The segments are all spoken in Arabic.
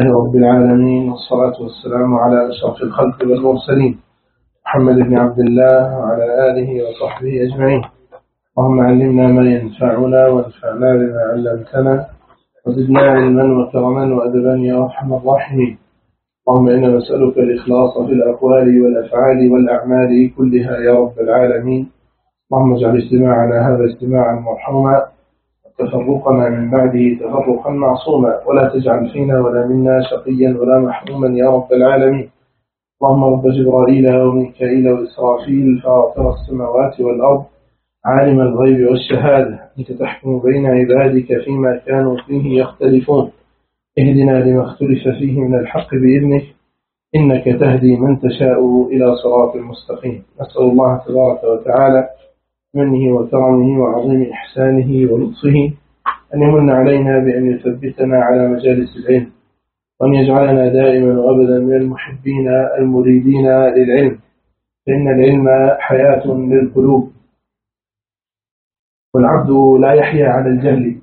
رب العالمين، والصلاة والسلام على أشرف الخلق والمرسلين محمد بن عبد الله وعلى آله وصحبه أجمعين. اللهم علمنا ما ينفعنا وانفعنا بما علمتنا وزدنا علما وكرما وأدبا يا أرحم الراحمين. اللهم إنا نسألك الإخلاص في الأقوال والأفعال والأعمال كلها يا رب العالمين. اللهم اجعل اجتماعنا هذا اجتماعا مرحوما وتفرقنا من بعده تفرقا معصوما، ولا تجعل فينا ولا منا شقيا ولا محروما يا رب العالمين. اللهم رب جبرائيل وميكائيل وإسرافيل فاطر السماوات والأرض عالم الغيب والشهادة، أنت تحكم بين عبادك فيما كانوا فيه يختلفون، اهدنا لما اختلف فيه من الحق بإذنك، إنك تهدي من تشاء إلى صراط مستقيم. نسأل الله تبارك وتعالى منه وكرمه وعظيم إحسانه ولطفه أن يمن علينا بأن يثبتنا على مجالس العلم، وأن يجعلنا دائما وأبدا من المحبين المريدين للعلم، فإن العلم حياة للقلوب، والعبد لا يحيا على الجهل،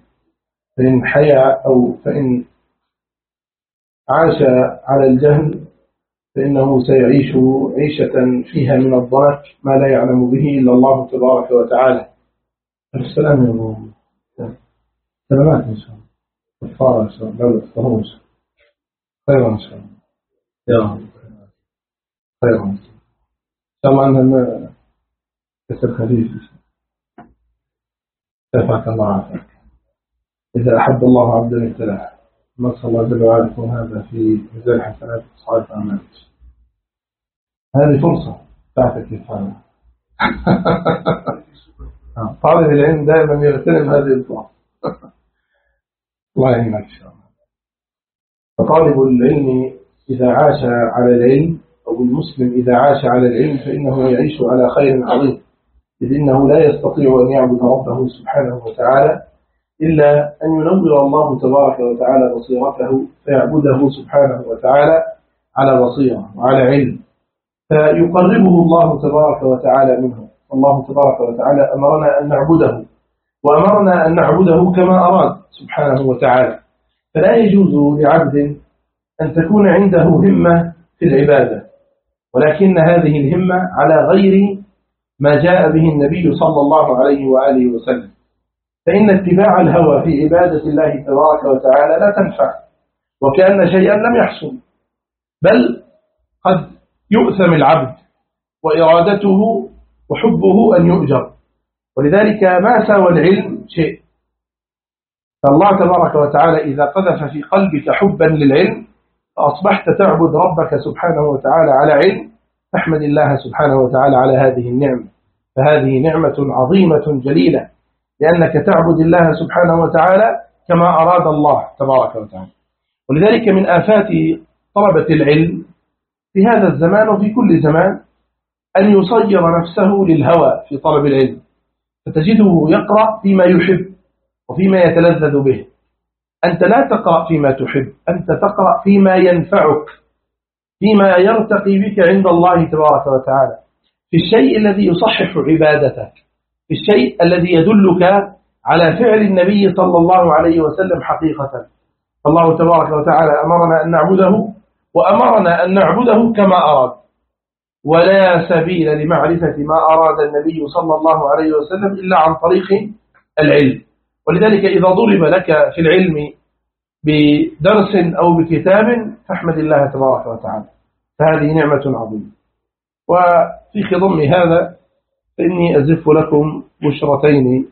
فإن عاش على الجهل فإنه سيعيش عيشة فيها من الضنك ما لا يعلم به إلا الله تبارك وتعالى. السلام يا أبو سلامات إن شاء الله، كفارة إن شاء الله، لا تفهمون خيرا إن شاء الله يا رب، خيرا إن شاء الله. أنها كسر خفيف شفاك الله عافاك. إذا أحب الله عبدا ابتلاه، نسأل الله جل وعلا يكون هذا في ميزان حسنات وصالح أعمالك. هذه فرصة تعطيك الفعل. طالب العلم دائما يغتنم هذه الفرصة. الله يعينك إن شاء الله. فطالب العلم إذا عاش على العلم، أو المسلم إذا عاش على العلم، فإنه يعيش على خير عظيم، إذ إنه لا يستطيع أن يعبد ربه سبحانه وتعالى إلا أن ينور الله تبارك وتعالى بصيرته، فيعبده سبحانه وتعالى على بصيرة وعلى علم، فيقربه الله تبارك وتعالى منه. الله تبارك وتعالى أمرنا أن نعبده، وأمرنا أن نعبده كما أراد سبحانه وتعالى. فلا يجوز لعبد أن تكون عنده همة في العبادة، ولكن هذه الهمة على غير ما جاء به النبي صلى الله عليه وآله وسلم، فإن اتباع الهوى في عبادة الله تبارك وتعالى لا تنفع، وكأن شيئا لم يحصل، بل قد يؤثم العبد وإرادته وحبه أن يؤجر. ولذلك ما سوى العلم شيء، فالله تبارك وتعالى إذا قذف في قلبك حبا للعلم فأصبحت تعبد ربك سبحانه وتعالى على علم، فاحمد الله سبحانه وتعالى على هذه النعمة، فهذه نعمة عظيمة جليلة، لأنك تعبد الله سبحانه وتعالى كما أراد الله تبارك وتعالى. ولذلك من آفات طلبة العلم في هذا الزمان وفي كل زمان أن يصير نفسه للهوى في طلب العلم، فتجده يقرأ فيما يحب وفيما يتلذذ به. أنت لا تقرأ فيما تحب، أنت تقرأ فيما ينفعك، فيما يرتقي بك عند الله تبارك وتعالى، في الشيء الذي يصحح عبادتك، في الشيء الذي يدلك على فعل النبي صلى الله عليه وسلم حقيقة. الله تبارك وتعالى أمرنا أن نعبده، وأمرنا أن نعبده كما أراد، ولا سبيل لمعرفة ما أراد النبي صلى الله عليه وسلم إلا عن طريق العلم. ولذلك إذا ضرب لك في العلم بدرس أو بكتاب فاحمد الله تبارك وتعالى، فهذه نعمة عظيمة. وفي خضم هذا فإني أزف لكم بشرتين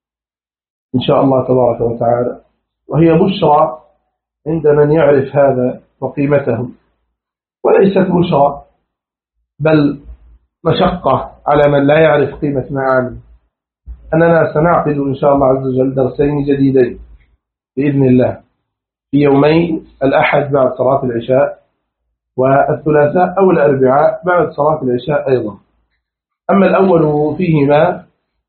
إن شاء الله تبارك وتعالى، وهي بشرى عند من يعرف هذا وقيمته، وليست بشرى بل مشقة على من لا يعرف قيمة معاني. أننا سنعقد إن شاء الله عز وجل درسين جديدين بإذن الله في يومين، الأحد بعد صلاة العشاء، والثلاثاء أو الأربعاء بعد صلاة العشاء أيضا. أما الأول فيهما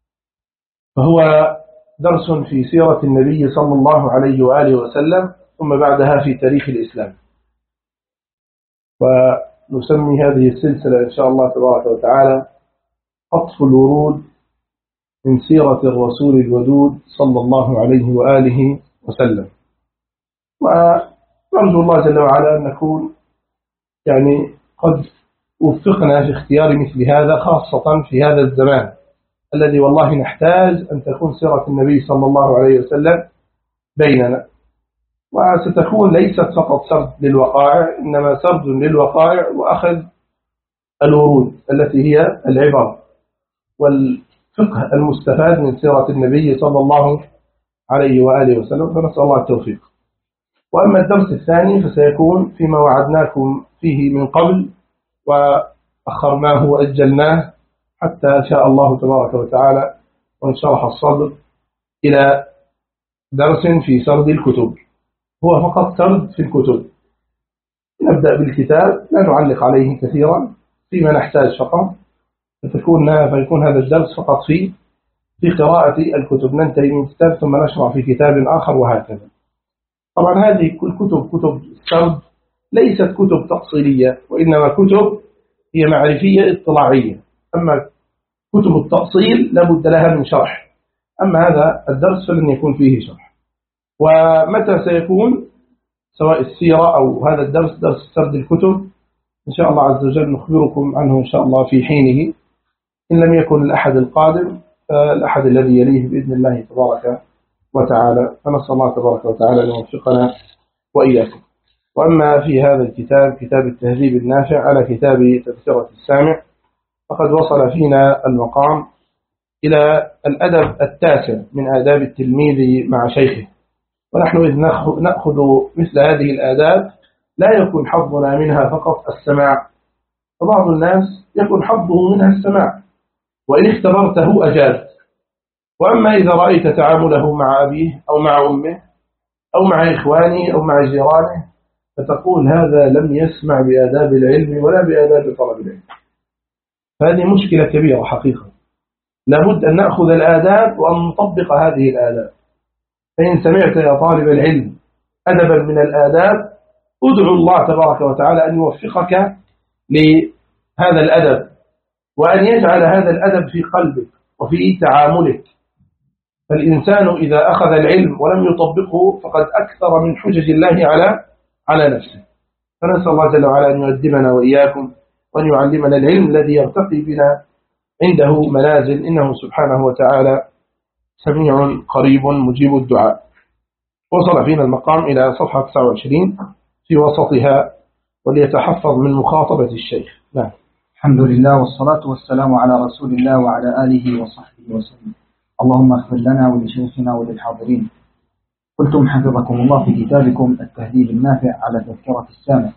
فهو درس في سيرة النبي صلى الله عليه وآله وسلم، ثم بعدها في تاريخ الإسلام. ونسمي هذه السلسلة إن شاء الله تبارك وتعالى قطف الورود من سيرة الرسول الودود صلى الله عليه وآله وسلم. نرجو الله جل وعلا أن نكون يعني قد وفقنا في اختيار مثل هذا، خاصة في هذا الزمان الذي والله نحتاج أن تكون سيرة النبي صلى الله عليه وسلم بيننا. وستكون ليست فقط سرد للوقائع، إنما سرد للوقائع وأخذ الورود التي هي العبر والفقه المستفاد من سيرة النبي صلى الله عليه وآله وسلم، فنسأل الله التوفيق. وأما الدرس الثاني فسيكون فيما وعدناكم فيه من قبل وأخرناه وأجلناه حتى شاء الله تبارك وتعالى وانشرح الصدر إلى درس في سرد الكتب، هو فقط سرد في الكتب. نبدأ بالكتاب لا نعلق عليه كثيرا فيما نحتاج فقط، فيكون هذا الدرس فقط في قراءة الكتب، ننتهي من كتاب ثم نشرع في كتاب آخر وهكذا. طبعا هذه كل كتب السرد ليست كتب تفصيلية، وإنما كتب هي معرفية اطلاعية. أما كتب التأصيل لابد لها من شرح، أما هذا الدرس فلن يكون فيه شرح. ومتى سيكون سواء السيرة أو هذا الدرس درس سرد الكتب إن شاء الله عز وجل نخبركم عنه إن شاء الله في حينه، إن لم يكن الأحد القادم فالأحد الذي يليه بإذن الله تبارك وتعالى. فنسأل الله تبارك وتعالى أن يوفقنا وإياكم. وأما في هذا الكتاب كتاب التهذيب النافع على كتاب تذكرة السامع، فقد وصل فينا المقام إلى الأدب التاسع من آداب التلميذ مع شيخه. ونحن إذ نأخذ مثل هذه الآداب لا يكون حظنا منها فقط السماع، فبعض الناس يكون حظه منها السماع وإن اختبرته أجاز. وأما إذا رأيت تعامله مع أبيه أو مع أمه أو مع إخوانه أو مع جيرانه فتقول هذا لم يسمع بآداب العلم ولا بآداب طلب العلم. فهذه مشكلة كبيرة حقيقة، لابد أن نأخذ الآداب وأن نطبق هذه الآداب. فإن سمعت يا طالب العلم أدبا من الآداب ادعو الله تبارك وتعالى أن يوفقك لهذا الأدب، وأن يجعل هذا الأدب في قلبك وفي تعاملك. فالإنسان إذا أخذ العلم ولم يطبقه فقد أكثر من حجج الله على نفسه. فنسأل الله جل وعلا أن يقدمنا وإياكم وأن يعلمنا العلم الذي يرتقي بنا عنده منازل، إنه سبحانه وتعالى سميع قريب مجيب الدعاء. وصل فينا المقام إلى صفحة 29 في وسطها، وليتحفظ من مخاطبة الشيخ. نعم. الحمد لله والصلاة والسلام على رسول الله وعلى آله وصحبه وسلم. اللهم اغفر لنا ولشيخنا وللحاضرين. قلتم حفظكم الله في كتابكم التهذيب النافع على تذكرة السامع.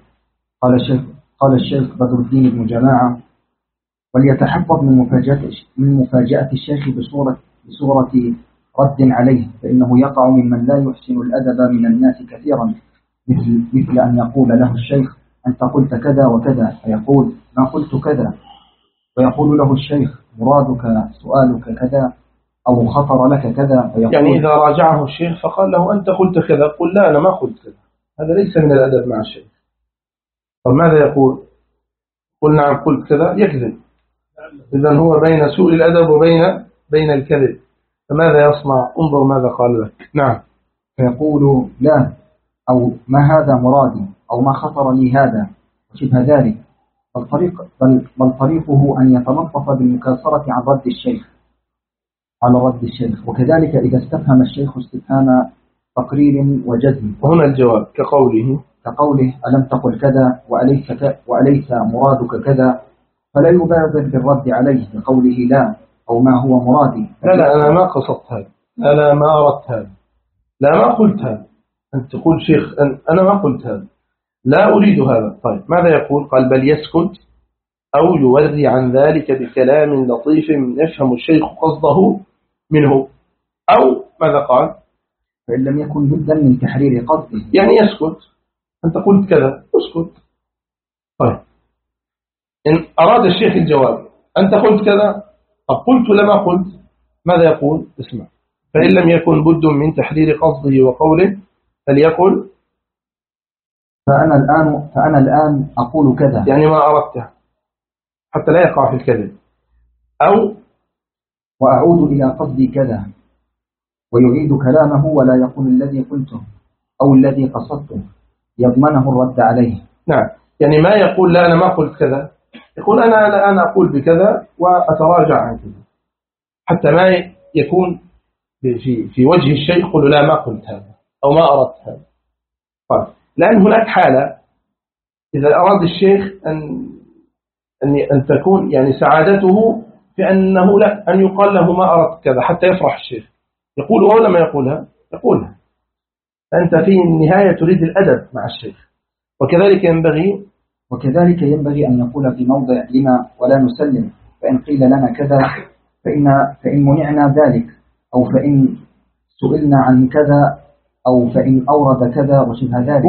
قال الشيخ بدر الدين بن جماعة: وليتحفظ من مفاجأة الشيخ بصورة رد عليه، فإنه يقع ممن لا يحسن الأدب من الناس كثيرا، مثل أن يقول له الشيخ: أنت قلت كذا وكذا، فيقول: ما قلت كذا، ويقول له الشيخ: مرادك سؤالك كذا، أو خطر لك كذا، فيقول يعني إذا راجعه الشيخ فقال له أنت قلت كذا، قل لا أنا ما قلت كذا، هذا ليس من الأدب مع الشيخ. طب ماذا يقول؟ قل نعم قلت كذا، يكذب. إذن هو بين سوء الأدب وبين الكذب، فماذا يصنع؟ انظر ماذا قال لك. نعم. فيقول: لا، أو ما هذا مرادي، أو ما خطر لي هذا، وشبه ذلك. بل طريقه أن يتلطف بالمكاسرة على رد الشيخ، وكذلك إذا استفهم الشيخ استفهام تقرير وجزم. وهنا الجواب كقوله: ألم تقل كذا، وأليس مرادك كذا، فلا يبادر بالرد عليه بقوله لا، أو ما هو مرادي. لا أنا ما قصدت هذا، أنا ما أردت هذا، لا ما قلت هذا. أنت تقول شيخ أنا ما قلت هذا، لا أريد هذا. طيب ماذا يقول؟ قال: بل يسكت أو يوري عن ذلك بكلام لطيف يفهم الشيخ قصده منه، أو ماذا قال؟ فإن لم يكن بدا من تحرير قصده، يعني يسكت. أنت قلت كذا، اسكت. طيب إن أراد الشيخ الجواب: أنت قلت كذا، قلت لما قلت، ماذا يقول؟ اسمع. فإن لم يكن بد من تحرير قصده وقوله فليقل: فأنا الآن أقول كذا، يعني ما أردته، حتى لا يقع في الكذب. أو وأعود إلى قصدي كذا، ويعيد كلامه ولا يقول الذي قلته أو الذي قصدته. يضمنه الرد عليه. نعم، يعني ما يقول لا أنا ما قلت كذا، يقول أنا أقول بكذا وأتراجع عن كذا، حتى ما يكون في وجه الشيء يقول لا ما قلت هذا أو ما أردت هذا. طيب، لأن هناك حالة إذا أراد الشيخ أن تكون يعني سعادته في أنه لا أن يقال له ما أردت كذا حتى يفرح الشيخ، يقول ولا ما يقولها؟ يقولها. فأنت في النهاية تريد الأدب مع الشيخ. وكذلك ينبغي أن نقول في موضع لما ولا نسلم، فإن قيل لنا كذا فإن منعنا ذلك، أو فإن سئلنا عن كذا، أو فإن أورد كذا وشبه ذلك،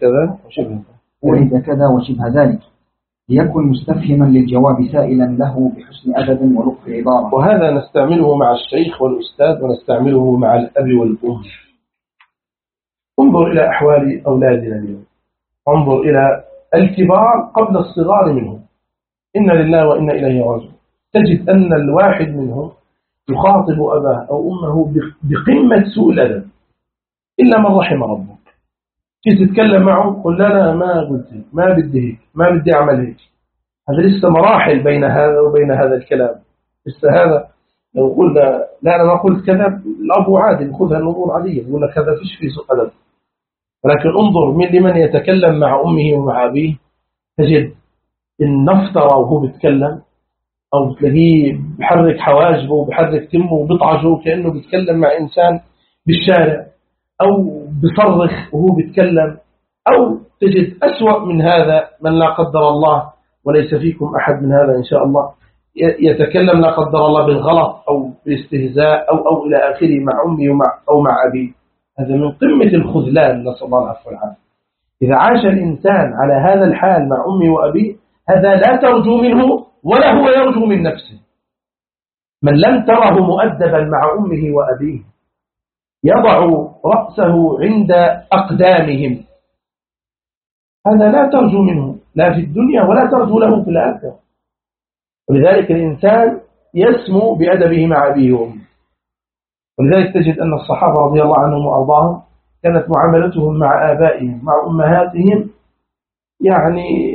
ورد كذا وشبه ذلك، ليكن مستفهما للجواب سائلا له بحسن أدب ولطف عبارة. وهذا نستعمله مع الشيخ والأستاذ ونستعمله مع الأب والأم. انظر إلى أحوال أولادنا اليوم، انظر إلى الكبار قبل الصغار منهم، إنا لله وإنا إليه راجعون. تجد أن الواحد منهم يخاطب أباه أو أمه بقمة سوء الأدب إلا من رحم ربك. كيف تتكلم معه قل لا ما قلت هيك، ما بدي هيك، ما بدي أعمل هيك. هذا لسه مراحل بين هذا وبين هذا الكلام. لسه هذا لو قلنا لا أنا ما قلت كذا، الأب عادي يأخذها الأمور عادية، يقول لك هذا فيش فيه سوء أدب. ولكن انظر لمن يتكلم مع أمه ومع أبيه، تجد إن نفترة وهو بيتكلم، أو تلاقيه بحرك حواجبه وبحرك تمه وبطعجه كأنه بيتكلم مع إنسان بالشارع، أو بصرخ وهو بيتكلم، أو تجد أسوأ من هذا من لا قدر الله وليس فيكم أحد من هذا إن شاء الله يتكلم لا قدر الله بالغلط أو باستهزاء أو إلى آخره مع أمه أو مع أبيه. هذا من قمة الخذلان، نسأل الله العفو والعافية. إذا عاش الإنسان على هذا الحال مع أمه وأبيه، هذا لا ترجو منه ولا هو يرجو من نفسه. من لم تره مؤدبا مع أمه وأبيه يضع رأسه عند أقدامهم، هذا لا ترجو منه لا في الدنيا ولا ترجو له في الآخرة. ولذلك الإنسان يسمو بأدبه مع أبيه وأمه. ولذلك تجد أن الصحابة رضي الله عنهم وأرضاهم كانت معاملتهم مع آبائهم مع أمهاتهم يعني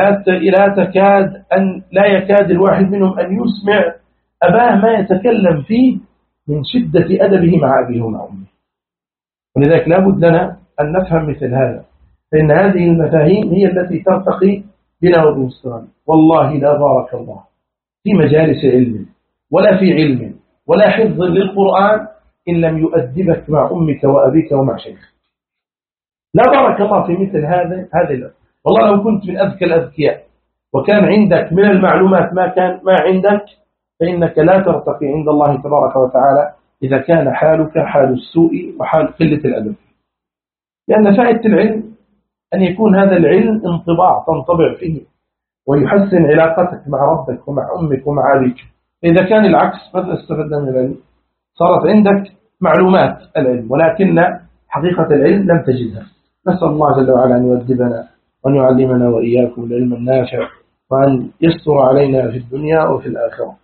لا يكاد الواحد منهم أن يسمع أباه ما يتكلم فيه من شدة أدبه مع أبيه ومع أمه. ولذلك لا بد لنا أن نفهم مثل هذا، فإن هذه المفاهيم هي التي ترتقي بنا وبالمستقبل. والله لا بارك الله في مجالس علم ولا في علم ولا حفظ للقرآن إن لم يؤدبك مع أمك وأبيك ومع شيخ. لا بارك الله في مثل هذا. والله لو كنت من أذكى الأذكياء وكان عندك من المعلومات ما عندك، فإنك لا ترتقي عند الله تبارك وتعالى إذا كان حالك حال السوء وحال قلة الأدب. لأن فائدة العلم أن يكون هذا العلم انطباع تنطبع فيه ويحسن علاقتك مع ربك ومع أمك ومع أبيك. إذا كان العكس، ماذا استفدنا من العلم؟ صارت عندك معلومات العلم ولكن حقيقة العلم لم تجدها. نسأل الله جل وعلا أن يؤدبنا وأن يعلمنا وإياكم العلم النافع، وأن يستر علينا في الدنيا وفي الآخرة.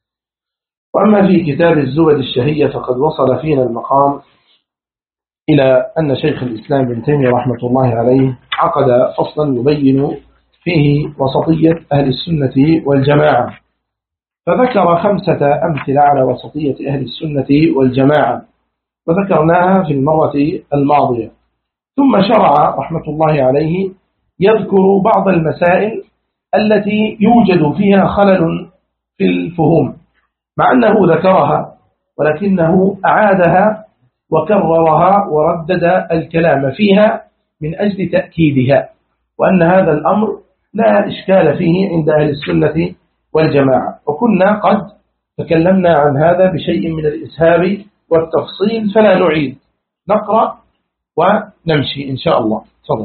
وأما في كتاب الزبد الشهية فقد وصل فينا المقام إلى أن شيخ الإسلام ابن تيمية رحمة الله عليه عقد فصلا يبين فيه وسطية أهل السنة والجماعة، فذكر 5 أمثلة على وسطية أهل السنة والجماعة وذكرناها في المرة الماضية. ثم شرع رحمة الله عليه يذكر بعض المسائل التي يوجد فيها خلل في الفهوم، مع أنه ذكرها ولكنه أعادها وكررها وردد الكلام فيها من أجل تأكيدها، وأن هذا الأمر لا إشكال فيه عند أهل السنة والجماعة. وكنا قد تكلمنا عن هذا بشيء من الإسهاب والتفصيل، فلا نعيد، نقرأ ونمشي إن شاء الله. تفضل.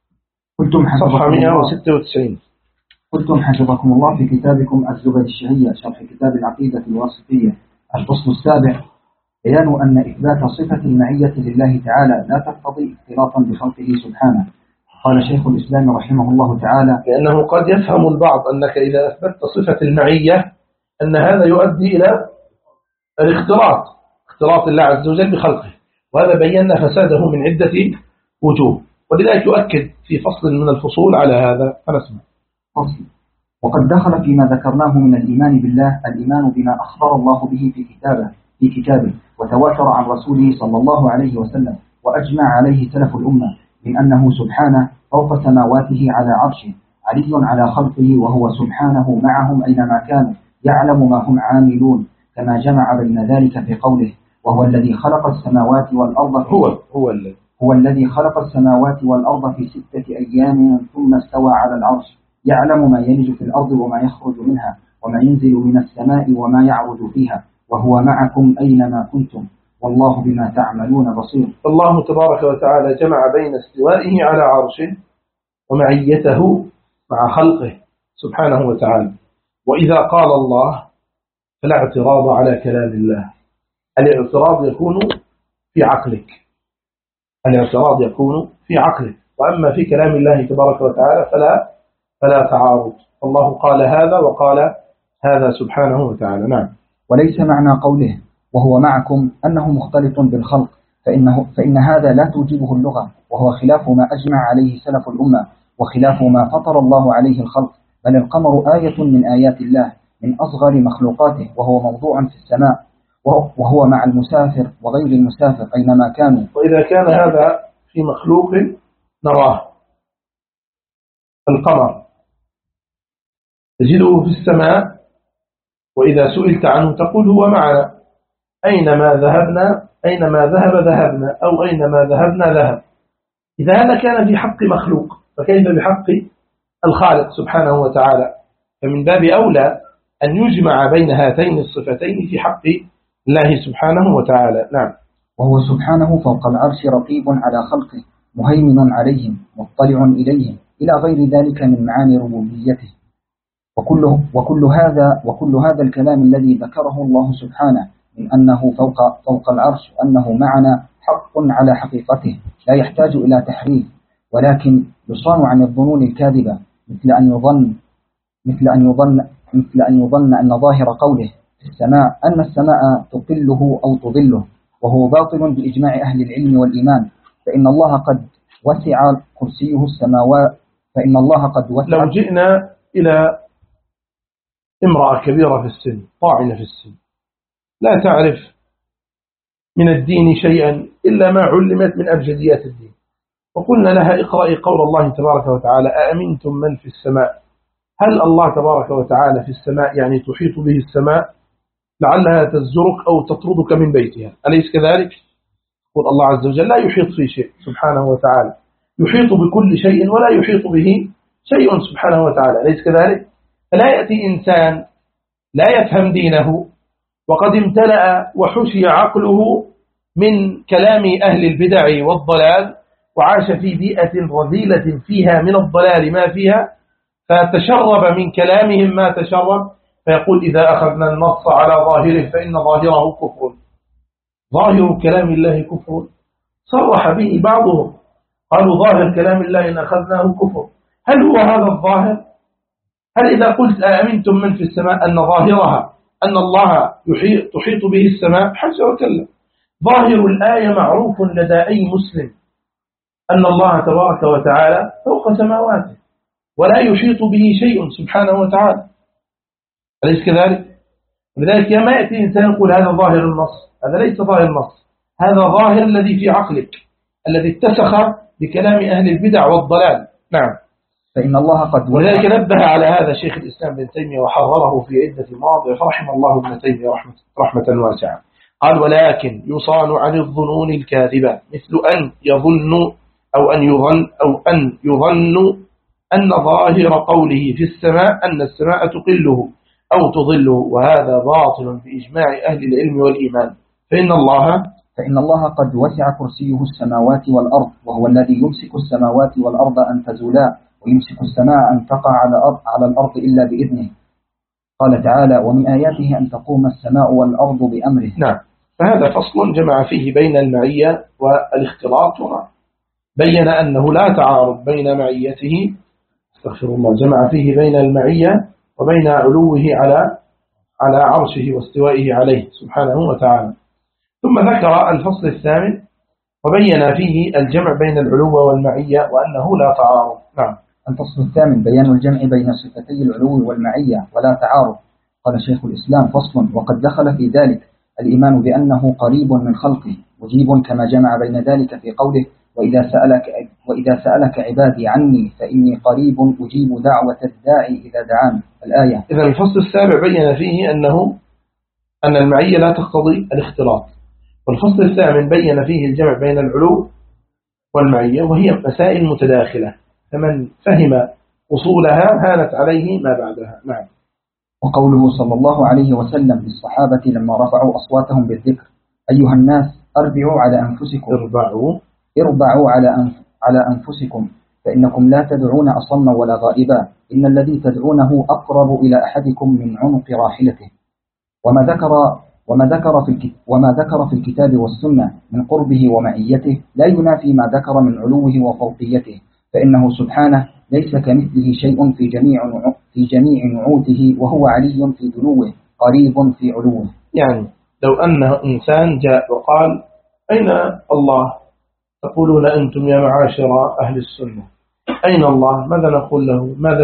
صفحة 196. قلتم حفظكم الله في كتابكم الزبد الشهية شرح كتاب العقيدة الواسطية الفصل 7 بيان أن إثبات صفة المعية لله تعالى لا تقتضي اختلاطا بخلقه سبحانه. قال شيخ الإسلام رحمه الله تعالى: لأنه قد يفهم البعض أنك إذا أثبتت صفة المعية أن هذا يؤدي إلى اختلاط الله عز وجل بخلقه، وهذا بينا فساده من عدة وجوه. ولذلك يؤكد في فصل من الفصول على هذا فنسمع. فصل. وقد دخل فيما ذكرناه من الإيمان بالله الإيمان بما أخبر الله به في كتابه وتواتر عن رسوله صلى الله عليه وسلم وأجمع عليه سلف الأمة من أنه سبحانه فوق سماواته على عرشه علي على خلقه وهو سبحانه معهم أينما كانوا يعلم ما هم عاملون كما جمع بين ذلك في قوله وهو الذي خلق السماوات والأرض هو الذي خلق السماوات والأرض في 6 أيام ثم استوى على العرش يعلم ما يلج في الأرض وما يخرج منها وما ينزل من السماء وما يعرج فيها وهو معكم أينما كنتم والله بما تعملون بصير. الله تبارك وتعالى جمع بين استوائه على عرشه ومعيته مع خلقه سبحانه وتعالى. وإذا قال الله فلا اعتراض على كلام الله. الاعتراض يكون في عقلك، الاعتراض يكون في عقلك، وأما في كلام الله تبارك وتعالى فلا تعارض. الله قال هذا وقال هذا سبحانه وتعالى. نعم. وليس معنى قوله وهو معكم أنه مختلط بالخلق فإن هذا لا توجبه اللغة وهو خلاف ما أجمع عليه سلف الأمة وخلاف ما فطر الله عليه الخلق بل القمر آية من آيات الله من أصغر مخلوقاته وهو موضوع في السماء وهو مع المسافر وغير المسافر أينما كانوا. وإذا كان هذا في مخلوق نراه القمر تجده في السماء وإذا سئلت عنه تقول هو معنا أينما ذهبنا أو أينما ذهبنا ذهب. إذا هذا كان في حق مخلوق فكيف بحق الخالق سبحانه وتعالى؟ فمن باب أولى أن يجمع بين هاتين الصفتين في حق الله سبحانه وتعالى. نعم. وهو سبحانه فوق العرش رقيب على خلقه مهيمن عليهم مطلع إليهم إلى غير ذلك من معاني ربوبيته. وكل هذا الكلام الذي ذكره الله سبحانه من أنه فوق العرش وأنه معنا حق على حقيقته لا يحتاج إلى تحريف ولكن يصان عن الظنون الكاذبة مثل أن يظن أن ظاهر قوله في السماء أن السماء تقله أو تظله وهو باطل بإجماع أهل العلم والإيمان فإن الله قد وسع كرسيه السماوات لو جئنا إلى امرأة كبيرة في السن طاعنة في السن لا تعرف من الدين شيئا إلا ما علمت من أبجديات الدين وقلنا لها اقرأي قول الله تبارك وتعالى أأمنتم من في السماء. هل الله تبارك وتعالى في السماء يعني تحيط به السماء لعلها تزجرك أو تطردك من بيتها أليس كذلك؟ يقول الله عز وجل لا يحيط في شيء سبحانه وتعالى يحيط بكل شيء ولا يحيط به شيء سبحانه وتعالى أليس كذلك؟ فلا يأتي إنسان لا يفهم دينه وقد امتلأ وحشي عقله من كلام أهل البدع والضلال وعاش في بيئة رذيلة فيها من الضلال ما فيها فتشرب من كلامهم ما تشرب فيقول إذا أخذنا النص على ظاهره فإن ظاهره كفر. ظاهر كلام الله كفر صرح به بعضهم قالوا ظاهر كلام الله إن أخذناه كفر. هل هو هذا الظاهر؟ هل إذا قلت أأمنتم من في السماء أن ظاهرها أن الله تحيط به السماء؟ حاشا وكلا. ظاهر الآية معروف لدى أي مسلم أن الله تبارك وتعالى فوق سماواته ولا يحيط به شيء سبحانه وتعالى أليس كذلك؟ لذلك ما يأتي إنسان يقول هذا ظاهر النص. هذا ليس ظاهر النص هذا ظاهر الذي في عقلك الذي اتسخ بكلام أهل البدع والضلال. نعم. فإن الله قد ولذلك نبه على هذا شيخ الإسلام بن تيمية وحرره في عدة مواضع فرحم الله ابن تيمية رحمة واسعة. قال ولكن يصان عن الظنون الكاذبة مثل أن يظن أن يظن أن ظاهر قوله في السماء أن السماء تقله أو تظله وهذا باطل بإجماع أهل العلم والإيمان. فإن الله قد وسع كرسيه السماوات والأرض وهو الذي يمسك السماوات والأرض أن تزولا ويمسك السماء أن تقع على الأرض إلا بإذنه. قال تعالى ومن آياته أن تقوم السماء والأرض بأمره. نعم. فهذا فصل جمع فيه بين المعية والاختلاط بين أنه لا تعارض بين معيته استغفر الله جمع فيه بين المعية وبين علوه على عرشه واستوائه عليه سبحانه وتعالى. ثم ذكر الفصل الثامن وبين فيه الجمع بين العلو والمعية وأنه لا تعارض. نعم. الفصل الثامن بيان الجمع بين صفتي العلو والمعية ولا تعارض. قال شيخ الإسلام: فصل: وقد دخل في ذلك الإيمان بأنه قريب من خلقه مجيب، كما جمع بين ذلك في قوله: وإذا سألك عبادي عني فإني قريب أجيب دعوة الداعي إذا دعان، الآية. إذا الفصل السابع بين فيه أن المعية لا تقتضي الاختلاط. والفصل الثامن بين فيه الجمع بين العلو والمعية، وهي مسائل متداخلة، فمن فهم أصولها هانت عليه ما بعدها. نعم. وقوله صلى الله عليه وسلم للصحابة لما رفعوا أصواتهم بالذكر: أيها الناس أربعوا على أنفسكم، اربعوا على أنفسكم فإنكم لا تدعون أصما ولا غائبا، إن الذي تدعونه أقرب إلى أحدكم من عنق راحلته. وما ذكر في الكتاب والسنة من قربه ومعيته لا ينافي ما ذكر من علوه وفوقيته، فإنه سبحانه ليس كمثله شيء في جميع نعوته، وهو علي في دنوه قريب في علوه. يعني لو أن إنسان جاء وقال: أين الله؟ تقولون أنتم يا معاشر أهل السنة أين الله؟ ماذا نقول له؟ ماذا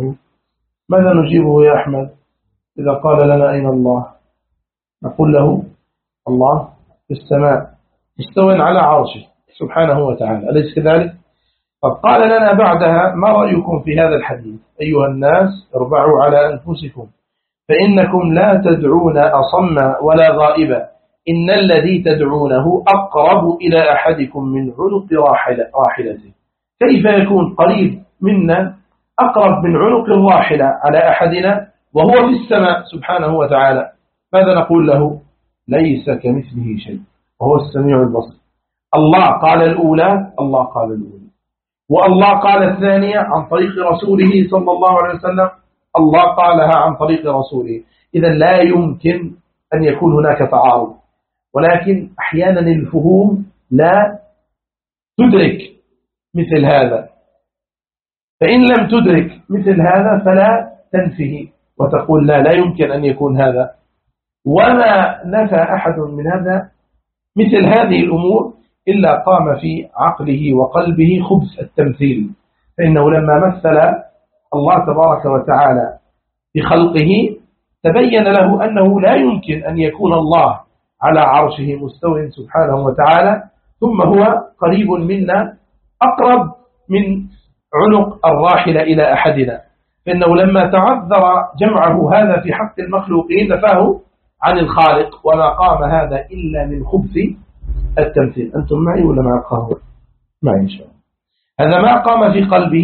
نجيبه يا أحمد إذا قال لنا أين الله؟ نقول له: الله في السماء مستوٍ على عرشه سبحانه وتعالى، أليس كذلك؟ قد قال لنا بعدها: ما رأيكم في هذا الحديث؟ أيها الناس اربعوا على أنفسكم فإنكم لا تدعون أصم ولا غائبا، إن الذي تدعونه أقرب إلى أحدكم من عنق راحلته. كيف يكون قريب منا أقرب من عنق الراحلة على أحدنا وهو في السماء سبحانه وتعالى؟ ماذا نقول له؟ ليس كمثله شيء وهو السميع البصير. الله قال الأولى، والله قال الثانية عن طريق رسوله صلى الله عليه وسلم، الله قالها عن طريق رسوله. إذا لا يمكن أن يكون هناك تعارض، ولكن أحيانا الفهوم لا تدرك مثل هذا، فإن لم تدرك مثل هذا فلا تنفه وتقول لا يمكن أن يكون هذا. وما نفى أحد من هذا مثل هذه الأمور إلا قام في عقله وقلبه خبث التمثيل، فإنه لما مثل الله تبارك وتعالى بخلقه تبين له أنه لا يمكن أن يكون الله على عرشه مستوٍ سبحانه وتعالى ثم هو قريب منا أقرب من عنق الراحلة إلى أحدنا، فإنه لما تعذر جمعه هذا في حق المخلوقين نفاه عن الخالق، وما قام هذا إلا من خبث التمثيل. أنتم معي ولا مع القهوة؟ معي إن شاء الله. هذا ما قام في قلبه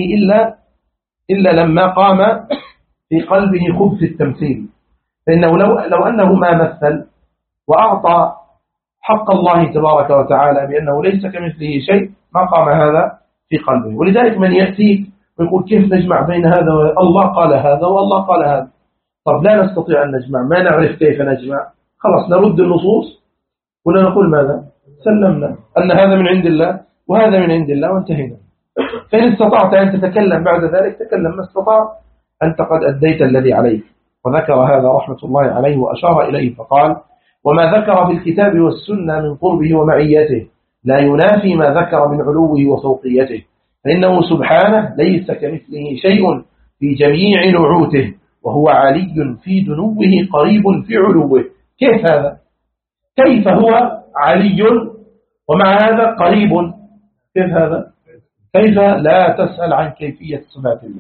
إلا لما قام في قلبه خبث التمثيل، فإنه لو أنه ما مثل وأعطى حق الله تبارك وتعالى بأنه ليس كمثله شيء ما قام هذا في قلبه. ولذلك من يأتيك ويقول: كيف نجمع بين هذا والله قال هذا والله قال هذا؟ طب لا نستطيع أن نجمع، ما نعرف كيف نجمع، خلاص نرد النصوص ولا نقول ماذا؟ سلمنا أن هذا من عند الله وهذا من عند الله وانتهينا. فإن استطعت أن تتكلم بعد ذلك تكلم، ما استطعت أنت قد أديت الذي عليك. وذكر هذا رحمة الله عليه وأشار إليه فقال: وما ذكر في الكتاب والسنة من قربه ومعيته لا ينافي ما ذكر من علوه وفوقيته، فإنه سبحانه ليس كمثله شيء في جميع نعوته، وهو علي في دنوه قريب في علوه. كيف هذا؟ كيف هو علي ومع هذا قريب؟ كيف هذا؟ كيف لا تسأل عن كيفية صفات الله؟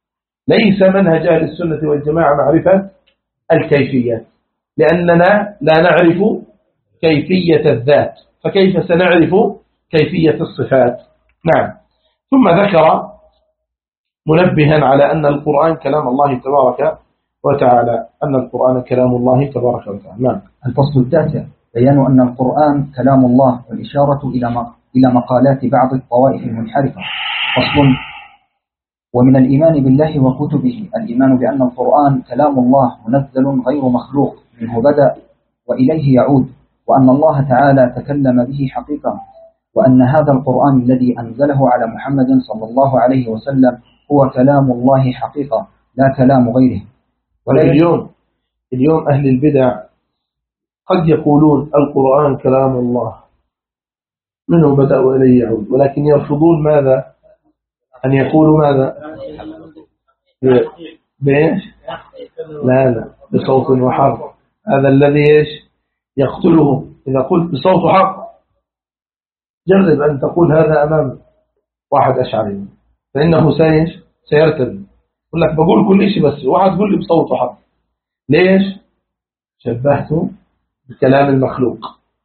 ليس منهج أهل السنة والجماعة معرفة الكيفيات، لأننا لا نعرف كيفية الذات، فكيف سنعرف كيفية الصفات؟ نعم. ثم ذكر منبها على أن القرآن كلام الله تبارك وتعالى، أن القرآن كلام الله تبارك وتعالى. نعم. الفصل التاسع بيان أن القرآن كلام الله والإشارة إلى مقالات بعض الطوائف المنحرفة. فصل: ومن الإيمان بالله وكتبه الإيمان بأن القرآن كلام الله منزل غير مخلوق، منه بدأ وإليه يعود، وأن الله تعالى تكلم به حقيقة، وأن هذا القرآن الذي أنزله على محمد صلى الله عليه وسلم هو كلام الله حقيقة لا كلام غيره. اليوم أهل البدع قد يقولون القرآن كلام الله، منه بدأ وإليه يعود، ولكن يرفضون ماذا؟ أن يقولوا ماذا؟ بإيش؟ لا بصوت وحرف. هذا الذي إيش يقتله. إذا قلت بصوت حق، جرب أن تقول هذا أمام واحد أشعري، فإنه سيرتد. يقول لك بقول كل شيء بس واحد يقول لي بصوت حق. ليش؟ شبهته بكلام المخلوق.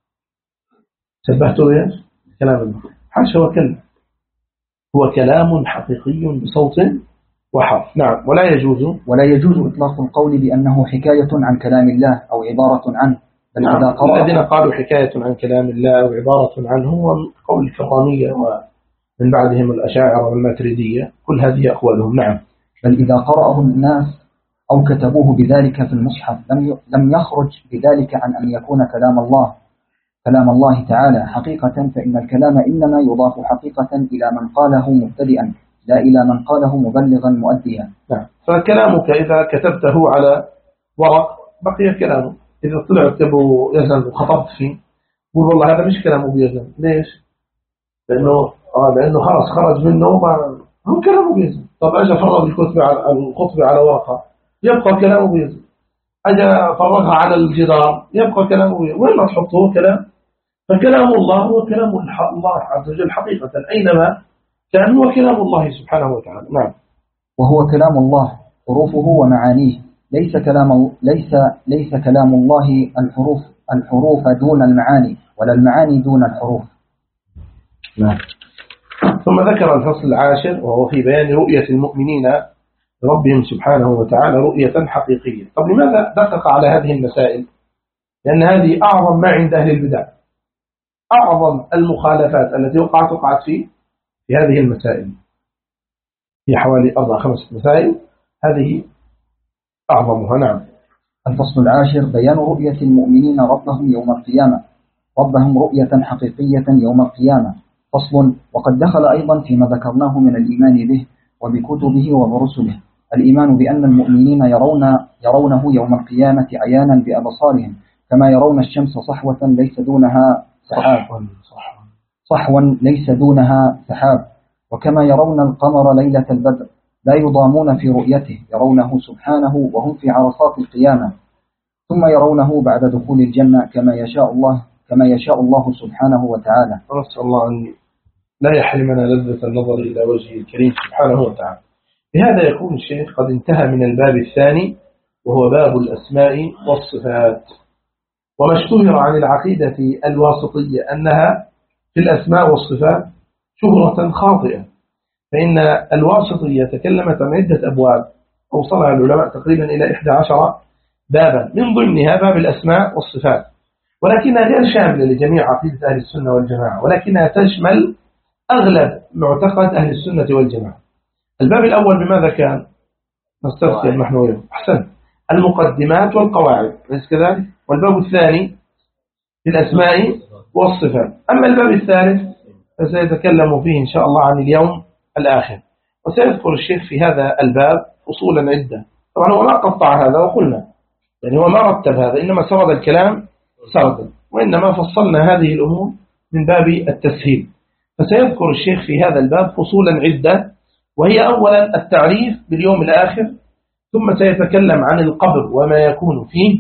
شبهته إيش؟ بكلام المخلوق. حاشا وكلا، هو كلام حقيقي بصوت وحرف. نعم. ولا يجوز إطلاق القول بأنه حكاية عن كلام الله أو عبارة عنه. بل نعم. إذا قرأ الذين قالوا حكاية عن كلام الله أو عبارة عنه هو قول الكرامية ومن بعدهم الأشاعرة والماتريدية، كل هذه أقوالهم. نعم. بل إذا قرأه الناس أو كتبوه بذلك في المصحف لم يخرج بذلك عن أن يكون كلام الله تعالى حقيقة، فإن الكلام إنما يضاف حقيقة إلى من قاله مبتدئا لا إلى من قاله مبلغا مؤديا. نعم. فكلامك إذا كتبته على ورق بقي كلامه، إذا طلعت أبو يزن وخطبت فيه قول والله هذا مش كلام أبو يزن. ليش؟ لأنه خلاص خرج منه هو كلام أبو يزن. طب أجا فرغ الخطبة على ورقة يبقى كلام أبو يزن، أجا فرغها على الجدار يبقى كلام أبو يزن. وين ما تحطه كلام؟ فكلام الله هو كلام الله عز وجل حقيقة، أينما كان هو كلام الله سبحانه وتعالى. نعم. وهو كلام الله حروفه ومعانيه، ليس كلام الله الحروف دون المعاني، ولا المعاني دون الحروف. نعم. ثم ذكر الفصل العاشر وهو في بيان رؤية المؤمنين ربهم سبحانه وتعالى رؤية حقيقية. طب لماذا دقق على هذه المسائل؟ لأن هذه أعظم ما عند أهل البدع، أعظم المخالفات التي وقعت في هذه المسائل، هي حوالي 4-5 مسائل، هذه أعظمها. نعم. الفصل العاشر بيان رؤية المؤمنين ربهم يوم القيامة، ربهم رؤية حقيقية يوم القيامة. فصل. وقد دخل أيضا فيما ذكرناه من الإيمان به وبكتبه وبرسله الإيمان بأن المؤمنين يرونه يوم القيامة عيانا بأبصارهم، كما يرون الشمس صحوا ليس دونها سحاب، وكما يرون القمر ليلة البدر لا يضامون في رؤيته، يرونه سبحانه وهم في عرصات القيامة، ثم يرونه بعد دخول الجنة كما يشاء الله سبحانه وتعالى. نسأل الله أن لا يحرمنا لذة النظر إلى وجهه الكريم سبحانه وتعالى. بهذا يكون الشيخ قد انتهى من الباب الثاني وهو باب الأسماء والصفات. وما اشتهر عن العقيدة الواسطية أنها في الأسماء والصفات شهرة خاطئة، فإن الواسطية تكلمت عن عدة أبواب أوصلها العلماء تقريبا إلى 11 بابا، من ضمنها باب الأسماء والصفات، ولكنها غير شاملة لجميع عقيدة أهل السنة والجماعة، ولكنها تشمل أغلب معتقد أهل السنة والجماعة. الباب الأول بماذا كان؟ نسترسل المحنوية أحسن، المقدمات والقواعد، ليس كذلك؟ والباب الثاني في الأسماء والصفات. أما الباب الثالث فسيتكلم فيه إن شاء الله عن اليوم الآخر، وسيذكر الشيخ في هذا الباب فصولا عدة. طبعا هو ما قطع هذا وقلنا، يعني هو ما رتب هذا، إنما سرد الكلام سردا، وإنما فصلنا هذه الأمور من باب التسهيل. فسيذكر الشيخ في هذا الباب فصولا عدة، وهي أولا التعريف باليوم الآخر، ثم سيتكلم عن القبر وما يكون فيه،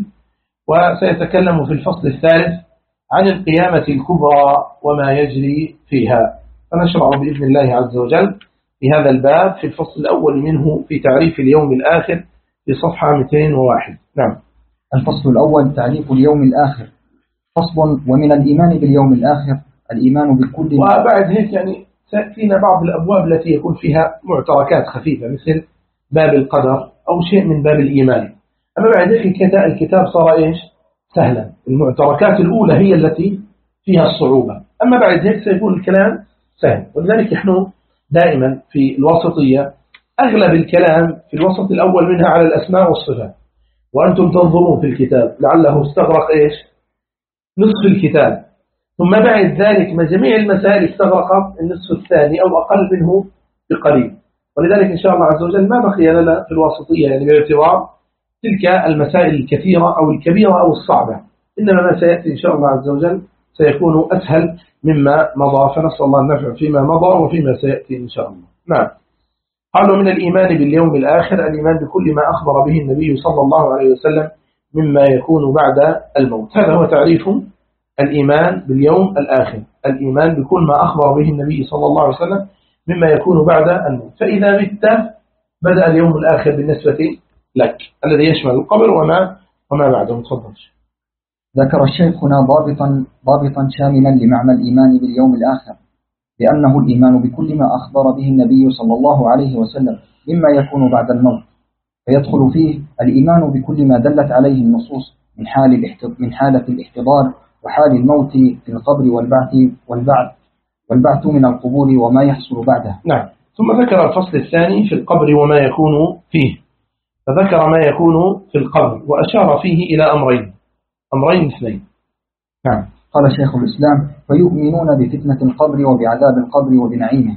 وسيتكلم في الفصل الثالث عن القيامة الكبرى وما يجري فيها. فنشرع بإذن الله عز وجل في هذا الباب في الفصل الأول منه في تعريف اليوم الآخر في صفحة 201. نعم. الفصل الأول تعريف اليوم الآخر. فصل. ومن الإيمان باليوم الآخر الإيمان بالكل. وبعد هيك يعني سيأتينا بعض الأبواب التي يكون فيها معتركات خفيفة مثل باب القدر أو شيء من باب الإيمان. أما بعد هيك الكتاب صار إيش؟ سهلا. المعتركات الأولى هي التي فيها الصعوبة، أما بعد هيك سيكون الكلام سهل. ولذلك نحن دائما في الوسطية أغلب الكلام في الوسط الأول منها على الأسماء والصفات، وأنتم تنظرون في الكتاب لعله استغرق إيش؟ نصف الكتاب، ثم بعد ذلك ما جميع المسائل استغرقت النصف الثاني أو أقل منه بقليل. ولذلك إن شاء الله عز وجل ما بقي لنا في الوسطية يعني باعتبار تلك المسائل الكثيرة أو الكبيرة أو الصعبة، إنما ما سيأتي إن شاء الله عز وجل سيكون أسهل مما مضى، فنسأل الله النفع فيما مضى وفيما سيأتي إن شاء الله. نعم. قالوا من الإيمان باليوم الآخر الإيمان بكل ما أخبر به النبي صلى الله عليه وسلم مما يكون بعد الموت. هذا هو تعريف الإيمان باليوم الآخر، الإيمان بكل ما أخبر به النبي صلى الله عليه وسلم مما يكون بعد الموت. فإذا مت بدأ اليوم الآخر بالنسبة لك الذي يشمل القبر وما بعده. تفضل. ذكر الشيخ هنا ضابطا شاملا لمعنى الإيمان باليوم الآخر، لأنه الإيمان بكل ما أخبر به النبي صلى الله عليه وسلم مما يكون بعد الموت، فيدخل فيه الإيمان بكل ما دلت عليه النصوص من حالة الاحتضار وحال الموت في القبر والبعث من القبور وما يحصل بعده. نعم. ثم ذكر الفصل الثاني في القبر وما يكون فيه، فذكر ما يكون في القبر وأشار فيه إلى أمرين اثنين. نعم. قال شيخ الإسلام: فيؤمنون بفتنة القبر وبعذاب القبر وبنعيمه.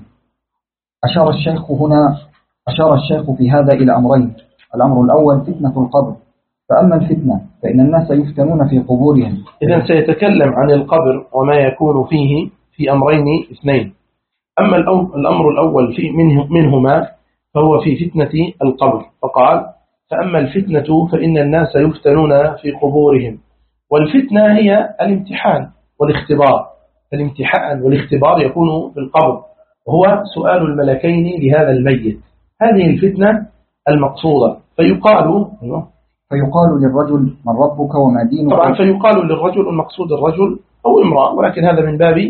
أشار الشيخ في هذا إلى أمرين. الأمر الأول فتنة القبر، فأما الفتنة فإن الناس يفتنون في قبورهم. إذن سيتكلم عن القبر وما يكون فيه في أمرين اثنين. أما الأمر الأول منهما فهو في فتنة القبر، فقال: فأما الفتنة فإن الناس يفتنون في قبورهم. والفتنة هي الامتحان والاختبار. الامتحان والاختبار يكون في القبر، وهو سؤال الملكين لهذا الميت. هذه الفتنة المقصودة. فيقال للرجل: من ربك وما دينك. طبعا فيقال للرجل، المقصود الرجل أو امرأة، ولكن هذا من باب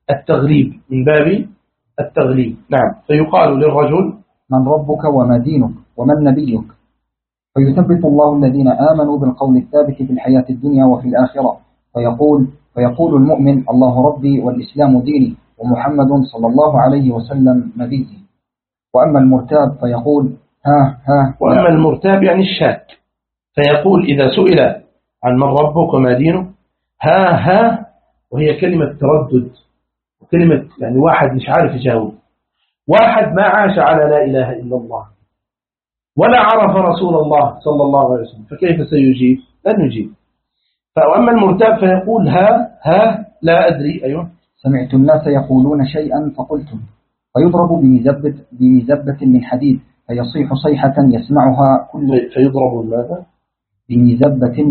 التغليب. نعم. فيقال للرجل: من ربك وما دينك ومن نبيك. فيثبت الله الذين آمنوا بالقول الثابت في الحياة الدنيا وفي الآخرة، فيقول المؤمن: الله ربي والإسلام ديني ومحمد صلى الله عليه وسلم نبيي. وأما المرتاب فيقول: ها. وأما المرتاب يعني الشاك، فيقول إذا سئل عن من ربك وما دينك: ها، وهي كلمة تردد، وكلمة يعني واحد مش عارف يجاوب، واحد ما عاش على لا إله إلا الله ولا عرف رسول الله صلى الله عليه وسلم، فكيف سيجيب؟ لن يجيب. فأما المرتاب فيقول: ها لا أدري. أيوة. سمعت الناس يقولون شيئا فقلتم. فيضرب بمزبة من حديد فيصيح صيحة يسمعها كل. فيضرب ماذا؟ بمزبة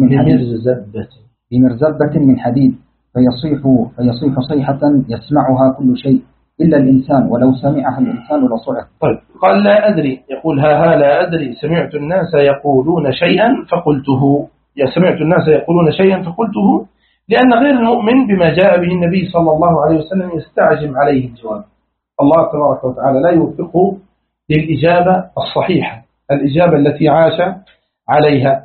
من حديد فيصيح صيحة يسمعها كل شيء إلا الإنسان، ولو سمعها الإنسان لصعق. طيب. قال: لا أدري. يقول: ها لا أدري. سمعت الناس يقولون شيئا فقلته، لأن غير المؤمن بما جاء به النبي صلى الله عليه وسلم يستعجم عليه الجواب. الله تبارك وتعالى لا يوفقه للإجابة الصحيحة، الإجابة التي عاش عليها.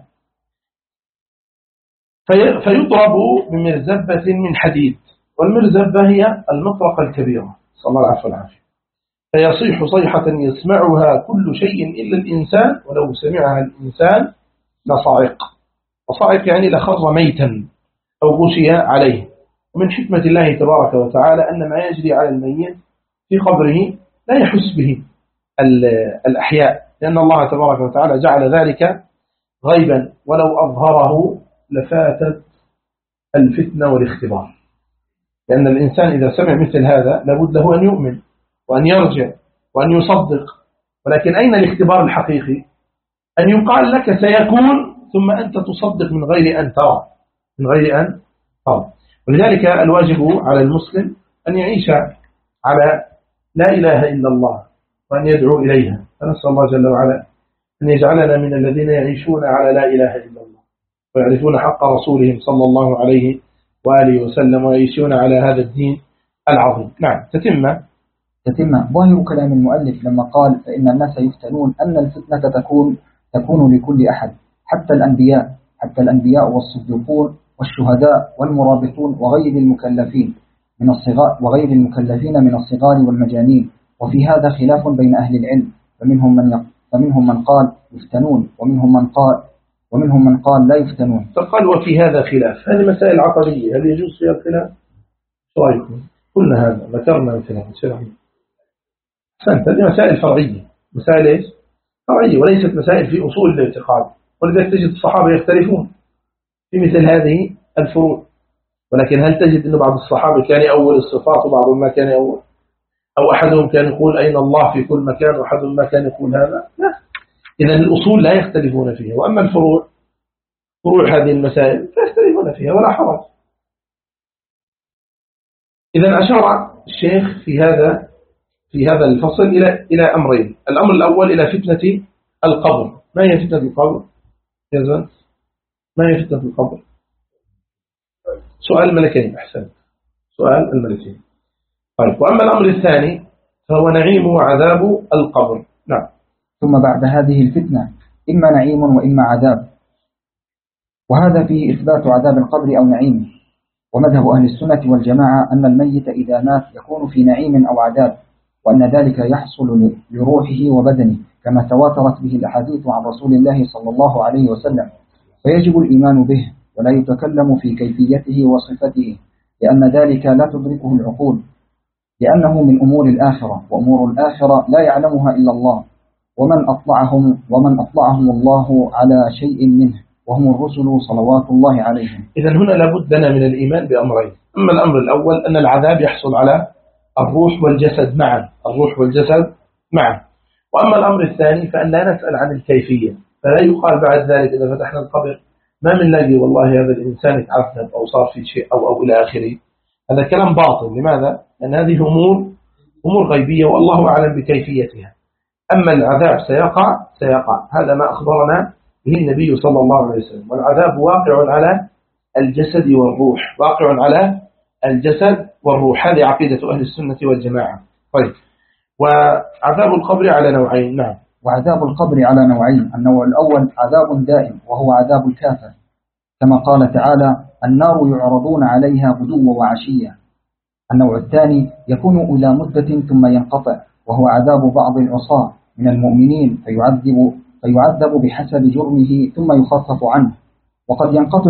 فيضرب بمرزبة من حديد، والمرزبة هي المطرقة الكبيرة، صلى الله عليه وسلم. فيصيح صيحة يسمعها كل شيء إلا الإنسان، ولو سمعها الإنسان لصعق. وصعق يعني لخر ميتا أو غشي عليه. ومن حكمة الله تبارك وتعالى أن ما يجري على الميت في قبره لا يحس به الأحياء، لأن الله تبارك وتعالى جعل ذلك غيبا، ولو أظهره لفاتت الفتنة والاختبار. لأن الإنسان إذا سمع مثل هذا لابد له أن يؤمن وأن يرجع وأن يصدق. ولكن أين الاختبار الحقيقي؟ أن يقال لك سيكون ثم أنت تصدق من غير أن ترى. ولذلك الواجب على المسلم أن يعيش على لا إله إلا الله وأن يدعو إليها. فنسأل الله جل وعلا أن يجعلنا من الذين يعيشون على لا إله إلا الله ويعرفون حق رسولهم صلى الله عليه وآله وسلم ويعيشون على هذا الدين العظيم. نعم. تتم ظاهر كلام المؤلف لما قال: فإن الناس يفتنون، أن الفتنة تكون لكل أحد، حتى الأنبياء والصديقون والشهداء والمرابطون وغير المكلفين من الصغار والمجانين. وفي هذا خلاف بين أهل العلم، فمنهم من قال يفتنون، ومنهم من قال لا يفتنون. فقال: وفي هذا خلاف. هذه مسائل عقدية، هل يجوز فيها الخلاف؟ رأيكم؟ قلنا هذا، ذكرنا مثلا هذه مسائل فرعية. مسائل إيش؟ فرعية، وليست مسائل في أصول الاعتقاد. ولذلك تجد الصحابة يختلفون في مثل هذه الفروع. ولكن هل تجد أن بعض الصحابة كان يأول الصفات وبعضهم ما كان يأول، أو أحدهم كان يقول أين الله في كل مكان وأحدهم ما كان يقول هذا؟ لا. إذا الأصول لا يختلفون فيها، وأما الفروع، فروع هذه المسائل فيختلفون فيها ولا حرج. إذا أشار الشيخ في هذا الفصل إلى أمرين. الأمر الأول إلى فتنة القبر. ما هي فتنة القبر يا زلمة؟ ما هي فتنة القبر؟ سؤال الملكين. أحسن، سؤال الملكين. طيب، وأما الأمر الثاني فهو نعيم وعذاب القبر. نعم. ثم بعد هذه الفتنة إما نعيم وإما عذاب، وهذا فيه إثبات عذاب القبر أو نعيم. ومذهب أهل السنة والجماعة أن الميت إذا مات يكون في نعيم أو عذاب، وأن ذلك يحصل لروحه وبدنه كما تواترت به الأحاديث عن رسول الله صلى الله عليه وسلم، فيجب الإيمان به ولا يتكلم في كيفيته وصفته، لأن ذلك لا تدركه العقول، لأنه من أمور الآخرة، وأمور الآخرة لا يعلمها إلا الله، ومن أطلعهم الله على شيء منه وهم الرسل صلوات الله عليهم. إذن هنا لابد لنا من الإيمان بأمرين. أما الأمر الأول أن العذاب يحصل على الروح والجسد معا، الروح والجسد معا. وأما الأمر الثاني فأن لا نسأل عن الكيفية، فلا يقال بعد ذلك إذا فتحنا القبر ما من لاقي والله هذا الإنسان اتعذب أو صار في شيء أو إلى آخره. هذا كلام باطل. لماذا؟ لأن هذه أمور غيبية والله أعلم بكيفيتها. أما العذاب سيقع، هذا ما أخبرنا به النبي صلى الله عليه وسلم. والعذاب واقع على الجسد والروح، واقع على الجسد والروح. هذه عقيدة أهل السنة والجماعة. طيب، وعذاب القبر على نوعين. نعم. وعذاب القبر على نوعين. النوع الأول عذاب دائم وهو عذاب الكافر، كما قال تعالى النار يعرضون عليها غدوا وعشيا. النوع الثاني يكون إلى مدة ثم ينقطع، وهو عذاب بعض العصاة من المؤمنين فيعذب بحسب جرمه ثم يخفف عنه. وقد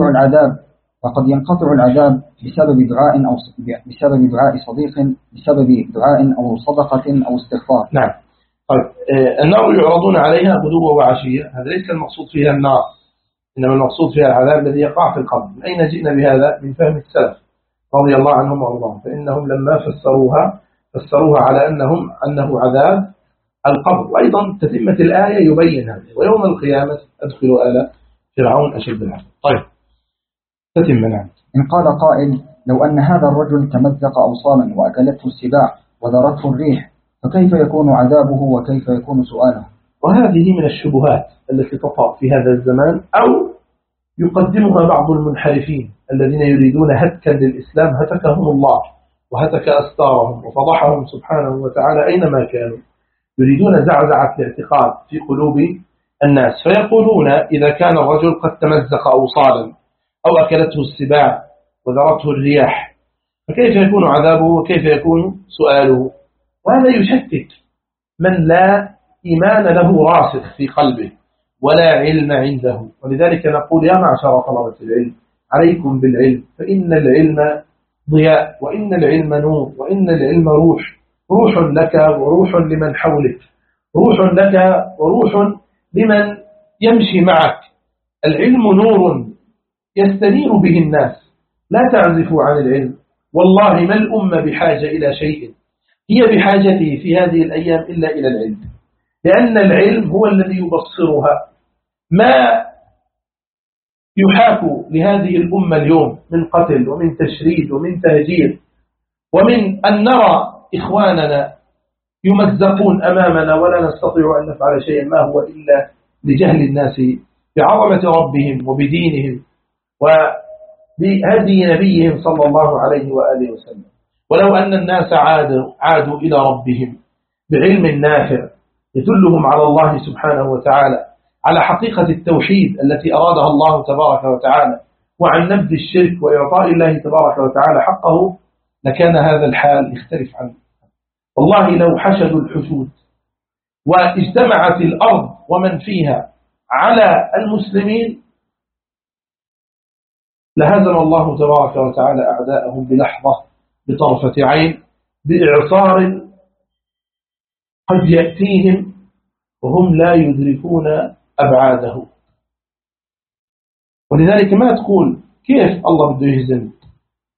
ينقطع العذاب بسبب دعاء أو بسبب دعاء صديق، بسبب دعاء أو صدقة أو استغفار. نعم. طيب، النار يعرضون عليها غدوا وعشيا، هذا ليس المقصود فيها النار، إنما المقصود فيها العذاب الذي يقع في القبر. من أين جئنا بهذا؟ من فهم السلف رضي الله عنهم وارضاهم، فإنهم لما فسروها على أنه عذاب القبر. وأيضا تتمة الآية يبين هذا، ويوم القيامة أدخلوا آل فرعون أشد العذاب. طيب، تتم. نعم. إن قال قائل لو أن هذا الرجل تمزق أوصالا وأكلته السباع وذرته الريح، فكيف يكون عذابه وكيف يكون سؤاله؟ وهذه من الشبهات التي تطرأ في هذا الزمان، أو يقدمها بعض المنحرفين الذين يريدون هتكا للإسلام، هتكهم الله وهتك أستارهم وفضحهم سبحانه وتعالى أينما كانوا. يريدون زعزعة الاعتقاد في قلوب الناس، فيقولون إذا كان الرجل قد تمزق أوصالا أو أكلته السباع وذرته الرياح، فكيف يكون عذابه وكيف يكون سؤاله؟ وهذا يشكك من لا إيمان له راسخ في قلبه ولا علم عنده. ولذلك نقول يا معشر طلبة العلم عليكم بالعلم، فإن العلم ضياء، وإن العلم نور، وإن العلم روح لك وروح لمن حولك، روح لك وروح لمن يمشي معك. العلم نور يستنير به الناس، لا تعزفوا عن العلم. والله ما الأمة بحاجة إلى شيء هي بحاجته في هذه الأيام إلا إلى العلم، لأن العلم هو الذي يبصرها. ما يحاك لهذه الأمة اليوم من قتل ومن تشريد ومن تهجير، ومن أن نرى إخواننا يمزقون أمامنا ولا نستطيع أن نفعل شيئا، ما هو إلا لجهل الناس بعظمة ربهم وبدينهم وبهدي نبيهم صلى الله عليه وآله وسلم. ولو أن الناس عادوا إلى ربهم بعلم نافع يدلهم على الله سبحانه وتعالى، على حقيقة التوحيد التي أرادها الله تبارك وتعالى، وعن نبذ الشرك وإعطاء الله تبارك وتعالى حقه، لكان هذا الحال يختلف عنه. والله لو حشدوا الحشود واجتمعت الأرض ومن فيها على المسلمين لهزم الله تبارك وتعالى أعداءهم بلحظة، بطرفة عين، بإعصار قد يأتيهم وهم لا يدركون أبعاده. ولذلك ما تقول كيف الله بده يهزم،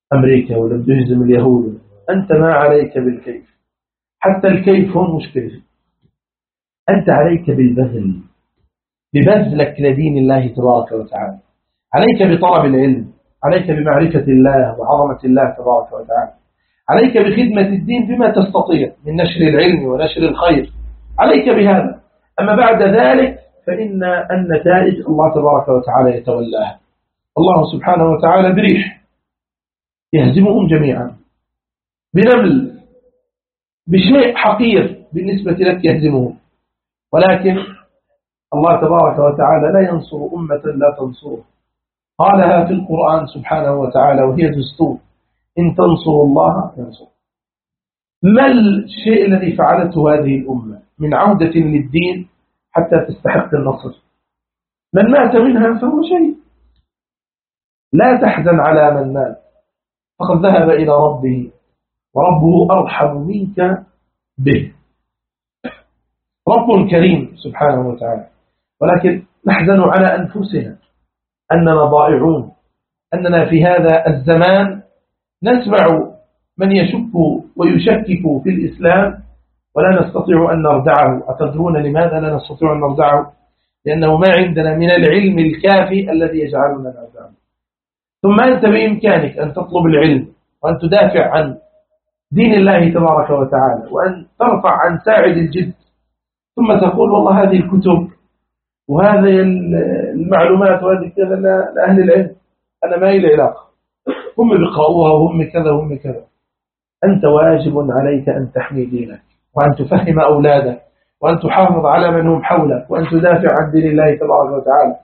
أمريكا ولا بده يهزم اليهود، أنت ما عليك بالكيف، حتى الكيف هون مشكلة. أنت عليك بالبذل، ببذلك لدين الله تبارك وتعالى، عليك بطلب العلم، عليك بمعرفة الله وعظمة الله تبارك وتعالى، عليك بخدمة الدين بما تستطيع من نشر العلم ونشر الخير، عليك بهذا. أما بعد ذلك فإن النتائج الله تبارك وتعالى يتولاها. الله سبحانه وتعالى بريح يهزمهم جميعا، بنمل، بشيء حقير بالنسبة لك يهزمهم، ولكن الله تبارك وتعالى لا ينصر أمة لا تنصره. قالها في القرآن سبحانه وتعالى وهي دستور: إن تنصروا الله ينصر. ما الشيء الذي فعلته هذه الأمة من عودة للدين حتى تستحق النصر؟ من مات منها فهو شيء. لا تحزن على من مات، فقد ذهب إلى ربه وربه أرحم منك به. رب كريم سبحانه وتعالى، ولكن نحزن على أنفسنا أننا ضائعون، أننا في هذا الزمان نسمع من يشك ويشكك في الإسلام ولا نستطيع أن نردعه. أتدرون لماذا لا نستطيع أن نردعه؟ لأنه ما عندنا من العلم الكافي الذي يجعلنا نردعه. ثم أنت بإمكانك أن تطلب العلم وأن تدافع عن دين الله تبارك وتعالى وأن ترفع عن ساعد الجد، ثم تقول والله هذه الكتب وهذه المعلومات وهذه كذا لأهل العلم، أنا ما لي علاقة، هم بيقرأوها وهم كذا وهم كذا. أنت واجب عليك أن تحمي دينك وأن تفهم أولادك وأن تحافظ على من هم حولك وأن تدافع عن دين الله تبارك وتعالى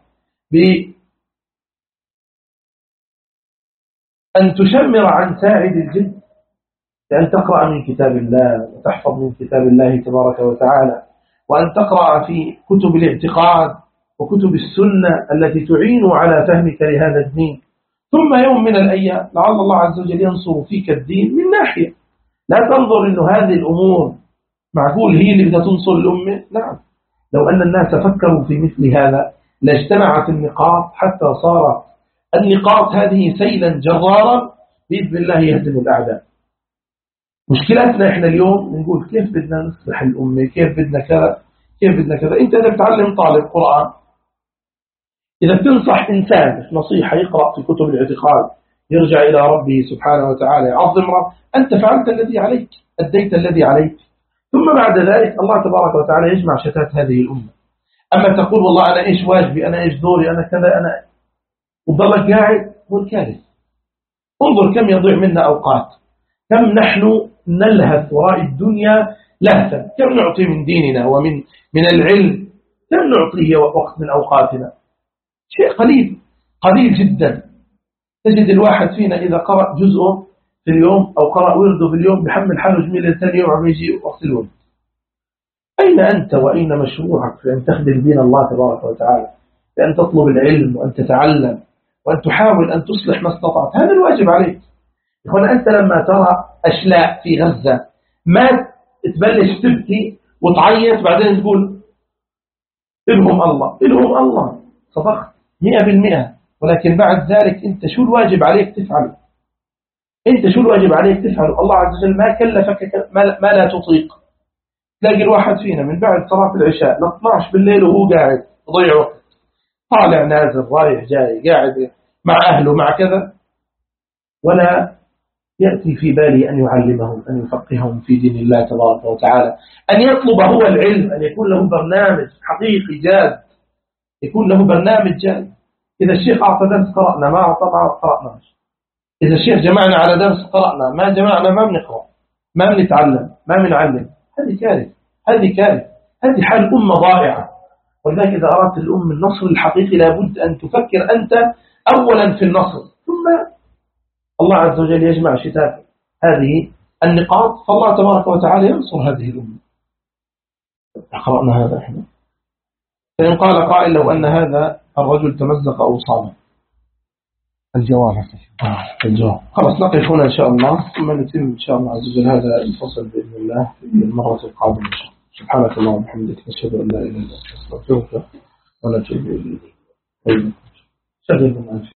بأن تشمر عن ساعد الجد، بأن تقرأ من كتاب الله وتحفظ من كتاب الله تبارك وتعالى، وأن تقرأ في كتب الاعتقاد وكتب السنة التي تعين على فهمك لهذا الدين. ثم يوم من الأيام لعل الله عز وجل ينصر فيك الدين من ناحية. لا تنظر أنه هذه الأمور معقول هي اللي بدها تنصر الأمة. نعم، لو أن الناس فكروا في مثل هذا لاجتمعت النقاط حتى صارت النقاط هذه سيلا جرارا بإذن الله يهزم الأعداء. مشكلتنا إحنا اليوم نقول كيف بدنا نصلح الأمة، كيف بدنا كذا، كيف بدنا كذا. أنت إذا بتعلم طالب قرآن، إذا بتنصح إنسان نصيحة يقرأ في كتب الاعتقاد يرجع إلى ربه سبحانه وتعالى يعظم رب، أنت فعلت الذي عليك، أديت الذي عليك. ثم بعد ذلك الله تبارك وتعالى يجمع شتات هذه الأمة. أما تقول والله أنا إيش واجبي، أنا إيش دوري، أنا كذا، أنا وضلك قاعد، هو الكارث. انظر كم يضيع منا أوقات، كم نحن نلهث وراء الدنيا لهثا، كم نعطي من ديننا ومن العلم، كم نعطيه وقت من أوقاتنا، شيء قليل جدا. تجد الواحد فينا إذا قرأ جزء في اليوم أو قرأ ورده في اليوم بحمل حاله جميلة ثاني يوم عم يجي وقت الورد. أين أنت وأين مشروعك في أن تخدم دين الله تبارك وتعالى، بأن تطلب العلم وأن تتعلم وأن تحاول أن تصلح ما استطعت؟ هذا الواجب عليك. يقول أنت لما ترى أشلاء في غزة ما تبلش تبكي وتعيط بعدين تقول إلهم الله، صدقت 100%، ولكن بعد ذلك أنت شو الواجب عليك تفعله؟ الله عز وجل ما كلفك ما لا تطيق. تلاقي الواحد فينا من بعد صلاة العشاء ل 12 بالليل وهو قاعد يضيع وقت، طالع نازل رايح جاي قاعد مع أهله مع كذا، ولا يأتي في بالي أن يعلمهم، أن يفقههم في دين الله تبارك وتعالى، أن يطلب هو العلم، أن يكون له برنامج حقيقي جاد، يكون له برنامج جاد. إذا الشيخ أعطى درس قرأنا، ما أعطى ما قرأناش. إذا الشيخ جمعنا على درس قرأنا، ما جمعنا ما بنقرأ، ما بنتعلم، ما بنعلم. هذه كارثة، هذه حال أمة ضائعة. ولذلك إذا أردت الأمة النصر الحقيقي لابد أن تفكر أنت أولا في النصر، ثم الله عز وجل يجمع شتات هذه النقاط، فالله تبارك وتعالى ينصر هذه الأمة. قرأنا هذا إحنا. فإن قال قائل لو أن هذا الرجل تمزق أو صام، الجواب خلاص نقف هنا إن شاء الله، ثم نتم إن شاء الله عز وجل هذا الفصل بإذن الله في المرة القادمة. سبحانك اللهم وبحمدك، نشهد أن لا إله إلا أنت، نستغفرك ونتوب إليك.